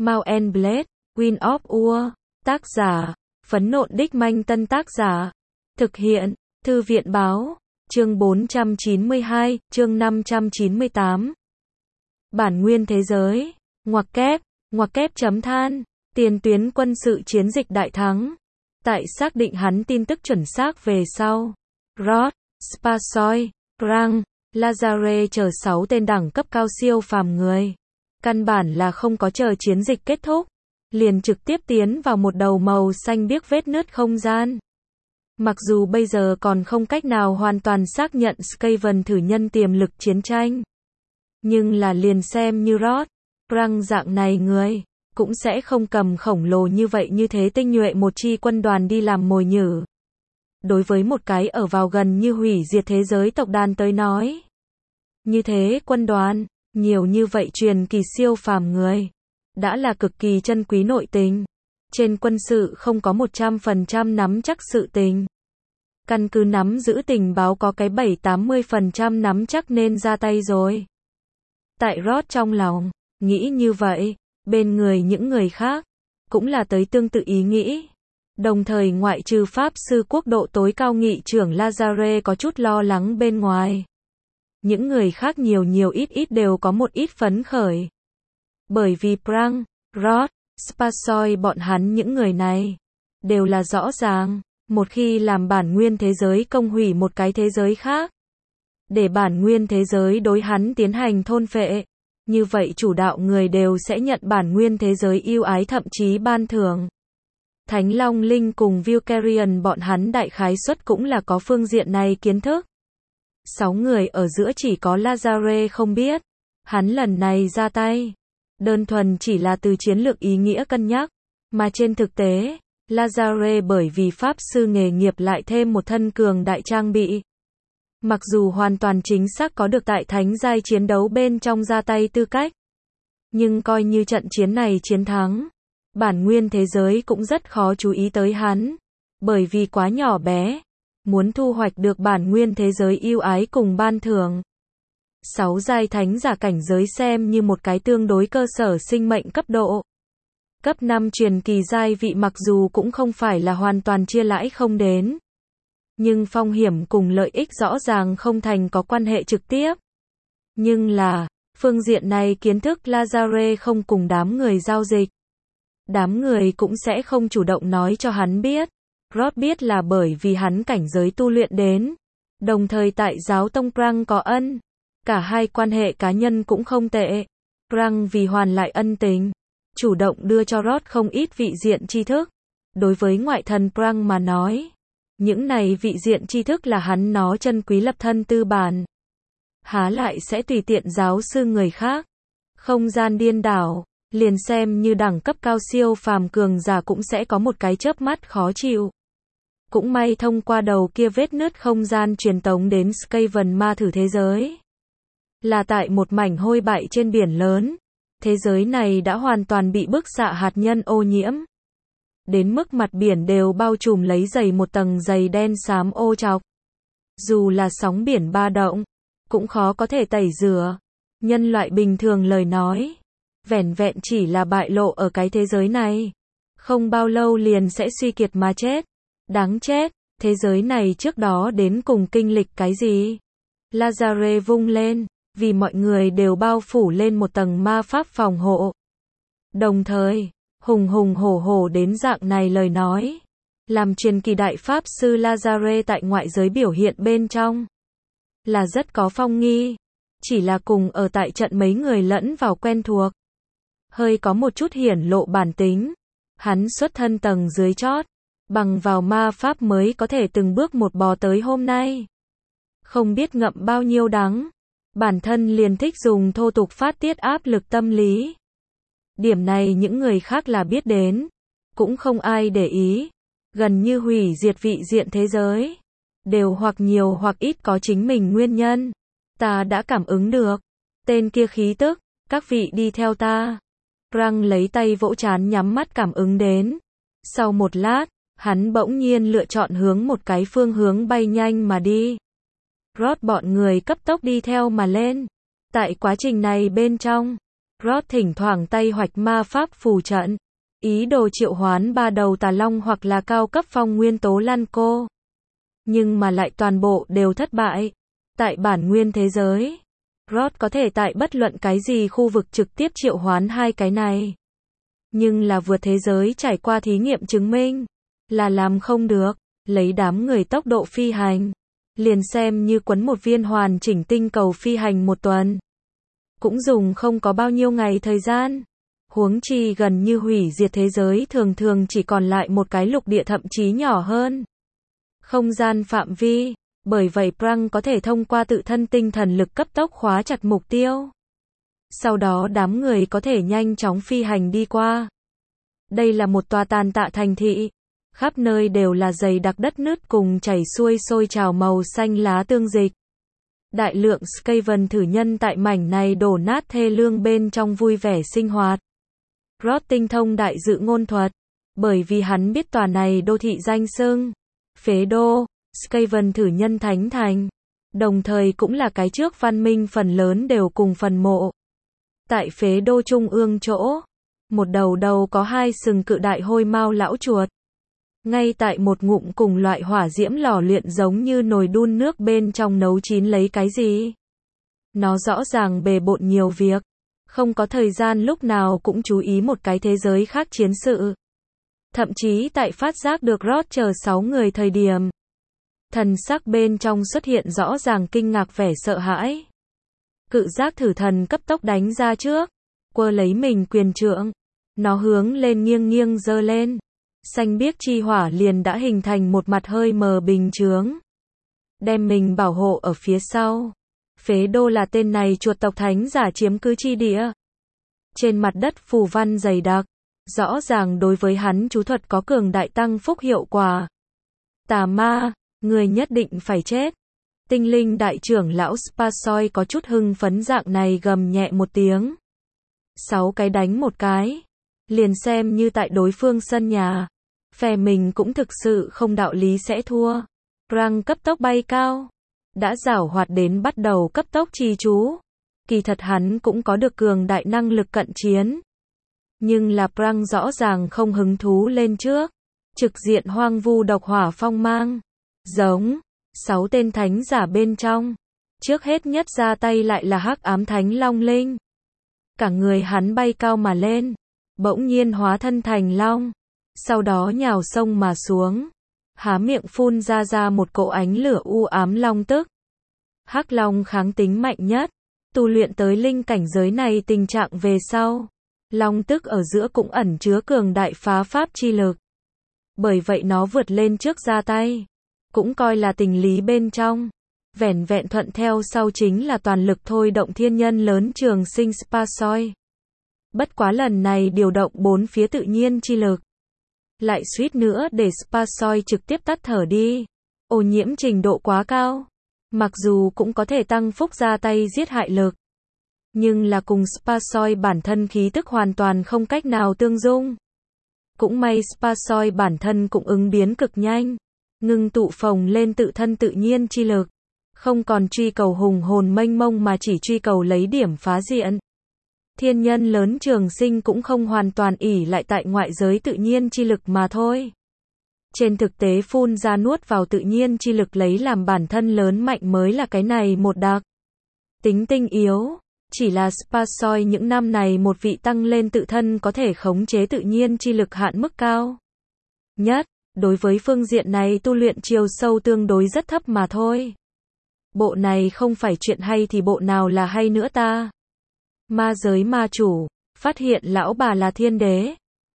Mount and Blade, Wind of War, tác giả, Phấn Nộn Đích Manh Tân tác giả, thực hiện, Thư viện Báo, chương 492, chương 598. Bản nguyên thế giới, ngoặc kép chấm than, tiền tuyến quân sự chiến dịch đại thắng. Tại xác định hắn tin tức chuẩn xác về sau, Rod, Spasoy, Krang, Lazare chờ 6 tên đẳng cấp cao siêu phàm người. Căn bản là không có chờ chiến dịch kết thúc, liền trực tiếp tiến vào một đầu màu xanh biếc vết nứt không gian. Mặc dù bây giờ còn không cách nào hoàn toàn xác nhận Skaven thử nhân tiềm lực chiến tranh, nhưng là liền xem như Rod, Krang dạng này người, cũng sẽ không cầm khổng lồ như vậy như thế tinh nhuệ một chi quân đoàn đi làm mồi nhử. Đối với một cái ở vào gần như hủy diệt thế giới tộc đàn tới nói, như thế quân đoàn, nhiều như vậy truyền kỳ siêu phàm người, đã là cực kỳ chân quý nội tình. Trên quân sự không có 100% nắm chắc sự tình. Căn cứ nắm giữ tình báo có cái 7-80% nắm chắc nên ra tay rồi. Tại Rod trong lòng, nghĩ như vậy, bên người những người khác, cũng là tới tương tự ý nghĩ. Đồng thời ngoại trừ Pháp sư quốc độ tối cao nghị trưởng Lazare có chút lo lắng bên ngoài. Những người khác nhiều ít đều có một ít phấn khởi. Bởi vì Krang, Rod, Spasoy bọn hắn những người này, đều là rõ ràng, một khi làm bản nguyên thế giới công hủy một cái thế giới khác, để bản nguyên thế giới đối hắn tiến hành thôn phệ, như vậy chủ đạo người đều sẽ nhận bản nguyên thế giới ưu ái thậm chí ban thưởng. Thánh Long Linh cùng Valkyrian bọn hắn đại khái suất cũng là có phương diện này kiến thức. 6 người ở giữa chỉ có Lazare không biết, hắn lần này ra tay, đơn thuần chỉ là từ chiến lược ý nghĩa cân nhắc, mà trên thực tế, Lazare bởi vì Pháp sư nghề nghiệp lại thêm một thân cường đại trang bị. Mặc dù hoàn toàn chính xác có được tại thánh giai chiến đấu bên trong ra tay tư cách, nhưng coi như trận chiến này chiến thắng, bản nguyên thế giới cũng rất khó chú ý tới hắn, bởi vì quá nhỏ bé, muốn thu hoạch được bản nguyên thế giới ưu ái cùng ban thưởng. 6 giai thánh giả cảnh giới xem như một cái tương đối cơ sở sinh mệnh cấp độ. Cấp 5 truyền kỳ giai vị mặc dù cũng không phải là hoàn toàn chia lãi không đến, nhưng phong hiểm cùng lợi ích rõ ràng không thành có quan hệ trực tiếp. Nhưng là, phương diện này kiến thức Lazare không cùng đám người giao dịch. Đám người cũng sẽ không chủ động nói cho hắn biết. Rod biết là bởi vì hắn cảnh giới tu luyện đến, đồng thời tại giáo tông Krang có ân. Cả hai quan hệ cá nhân cũng không tệ. Krang vì hoàn lại ân tình, chủ động đưa cho Rod không ít vị diện tri thức. Đối với ngoại thần Krang mà nói, những này vị diện tri thức là hắn nó chân quý lập thân tư bản. Há lại sẽ tùy tiện giáo sư người khác. Không gian điên đảo, liền xem như đẳng cấp cao siêu phàm cường giả cũng sẽ có một cái chớp mắt khó chịu. Cũng may thông qua đầu kia vết nứt không gian truyền tống đến Skaven ma thử thế giới. Là tại một mảnh hôi bại trên biển lớn. Thế giới này đã hoàn toàn bị bức xạ hạt nhân ô nhiễm. Đến mức mặt biển đều bao trùm lấy dày một tầng dày đen xám ô chọc. Dù là sóng biển ba động, cũng khó có thể tẩy rửa. Nhân loại bình thường lời nói, vẻn vẹn chỉ là bại lộ ở cái thế giới này, không bao lâu liền sẽ suy kiệt mà chết. Đáng chết, thế giới này trước đó đến cùng kinh lịch cái gì? Lazare vung lên, vì mọi người đều bao phủ lên một tầng ma pháp phòng hộ. Đồng thời, hùng hổ đến dạng này lời nói, làm truyền kỳ đại pháp sư Lazare tại ngoại giới biểu hiện bên trong, là rất có phong nghi, chỉ là cùng ở tại trận mấy người lẫn vào quen thuộc. Hơi có một chút hiển lộ bản tính, hắn xuất thân tầng dưới chót, bằng vào ma pháp mới có thể từng bước một bò tới hôm nay. Không biết ngậm bao nhiêu đắng, bản thân liền thích dùng thô tục phát tiết áp lực tâm lý. Điểm này những người khác là biết đến, cũng không ai để ý. Gần như hủy diệt vị diện thế giới, đều hoặc nhiều hoặc ít có chính mình nguyên nhân. Ta đã cảm ứng được, tên kia khí tức, các vị đi theo ta. Krang lấy tay vỗ trán nhắm mắt cảm ứng đến. Sau một lát, hắn bỗng nhiên lựa chọn hướng một cái phương hướng bay nhanh mà đi. Rod bọn người cấp tốc đi theo mà lên. Tại quá trình này bên trong, Rod thỉnh thoảng tay hoạch ma pháp phù trận, ý đồ triệu hoán ba đầu tà long hoặc là cao cấp phong nguyên tố lăn cô. Nhưng mà lại toàn bộ đều thất bại. Tại bản nguyên thế giới, Rod có thể tại bất luận cái gì khu vực trực tiếp triệu hoán hai cái này. Nhưng là vượt thế giới trải qua thí nghiệm chứng minh là làm không được. Lấy đám người tốc độ phi hành, liền xem như quấn một viên hoàn chỉnh tinh cầu phi hành một tuần, cũng dùng không có bao nhiêu ngày thời gian. Huống chi gần như hủy diệt thế giới thường thường chỉ còn lại một cái lục địa thậm chí nhỏ hơn không gian phạm vi. Bởi vậy Prang có thể thông qua tự thân tinh thần lực cấp tốc khóa chặt mục tiêu. Sau đó đám người có thể nhanh chóng phi hành đi qua. Đây là một tòa tàn tạ thành thị. Khắp nơi đều là dày đặc đất nứt cùng chảy xuôi sôi trào màu xanh lá tương dịch. Đại lượng Skaven thử nhân tại mảnh này đổ nát thê lương bên trong vui vẻ sinh hoạt. Rod tinh thông đại dự ngôn thuật, bởi vì hắn biết tòa này đô thị danh xưng Phế Đô, Skaven thử nhân thánh thành, đồng thời cũng là cái trước văn minh phần lớn đều cùng phần mộ. Tại Phế Đô trung ương chỗ, một đầu có hai sừng cự đại hôi mao lão chuột. Ngay tại một ngụm cùng loại hỏa diễm lò luyện giống như nồi đun nước bên trong nấu chín lấy cái gì. Nó rõ ràng bề bộn nhiều việc, không có thời gian lúc nào cũng chú ý một cái thế giới khác chiến sự. Thậm chí tại phát giác được Rod chờ 6 người thời điểm, thần sắc bên trong xuất hiện rõ ràng kinh ngạc vẻ sợ hãi. Cự giác thử thần cấp tốc đánh ra trước, quơ lấy mình quyền trượng, nó hướng lên nghiêng giơ lên. Xanh biếc chi hỏa liền đã hình thành một mặt hơi mờ bình chướng, đem mình bảo hộ ở phía sau. Phế Đô là tên này chuột tộc thánh giả chiếm cứ chi địa. Trên mặt đất phù văn dày đặc, rõ ràng đối với hắn chú thuật có cường đại tăng phúc hiệu quả. Tà ma, người nhất định phải chết. Tinh linh đại trưởng lão Sparsoi có chút hưng phấn dạng này gầm nhẹ một tiếng. 6 cái đánh một cái, liền xem như tại đối phương sân nhà, phe mình cũng thực sự không đạo lý sẽ thua. Prang cấp tốc bay cao, đã giảo hoạt đến bắt đầu cấp tốc trì chú. Kỳ thật hắn cũng có được cường đại năng lực cận chiến. Nhưng là Prang rõ ràng không hứng thú lên trước. Trực diện hoang vu độc hỏa phong mang. Giống 6 tên thánh giả bên trong. Trước hết nhất ra tay lại là hắc ám thánh long linh. Cả người hắn bay cao mà lên, bỗng nhiên hóa thân thành long. Sau đó nhào sông mà xuống, há miệng phun ra một cỗ ánh lửa u ám long tức. Hắc long kháng tính mạnh nhất, tu luyện tới linh cảnh giới này tình trạng về sau, long tức ở giữa cũng ẩn chứa cường đại phá pháp chi lực. Bởi vậy nó vượt lên trước ra tay, cũng coi là tình lý bên trong. Vẻn vẹn thuận theo sau chính là toàn lực thôi động thiên nhân lớn trường sinh Sparsoi. Bất quá lần này điều động 4 phía tự nhiên chi lực, lại suýt nữa để Sparsoi trực tiếp tắt thở đi. Ô nhiễm trình độ quá cao. Mặc dù cũng có thể tăng phúc ra tay giết hại lực, nhưng là cùng Sparsoi bản thân khí tức hoàn toàn không cách nào tương dung. Cũng may Sparsoi bản thân cũng ứng biến cực nhanh, ngưng tụ phồng lên tự thân tự nhiên chi lực, không còn truy cầu hùng hồn mênh mông mà chỉ truy cầu lấy điểm phá diện. Thiên nhân lớn trường sinh cũng không hoàn toàn ỷ lại tại ngoại giới tự nhiên chi lực mà thôi. Trên thực tế phun ra nuốt vào tự nhiên chi lực lấy làm bản thân lớn mạnh mới là cái này một đặc tính tinh yếu. Chỉ là Sparsoi những năm này một vị tăng lên tự thân có thể khống chế tự nhiên chi lực hạn mức cao nhất. Đối với phương diện này tu luyện chiều sâu tương đối rất thấp mà thôi. Bộ này không phải chuyện hay thì bộ nào là hay nữa ta. Ma giới ma chủ, phát hiện lão bà là thiên đế.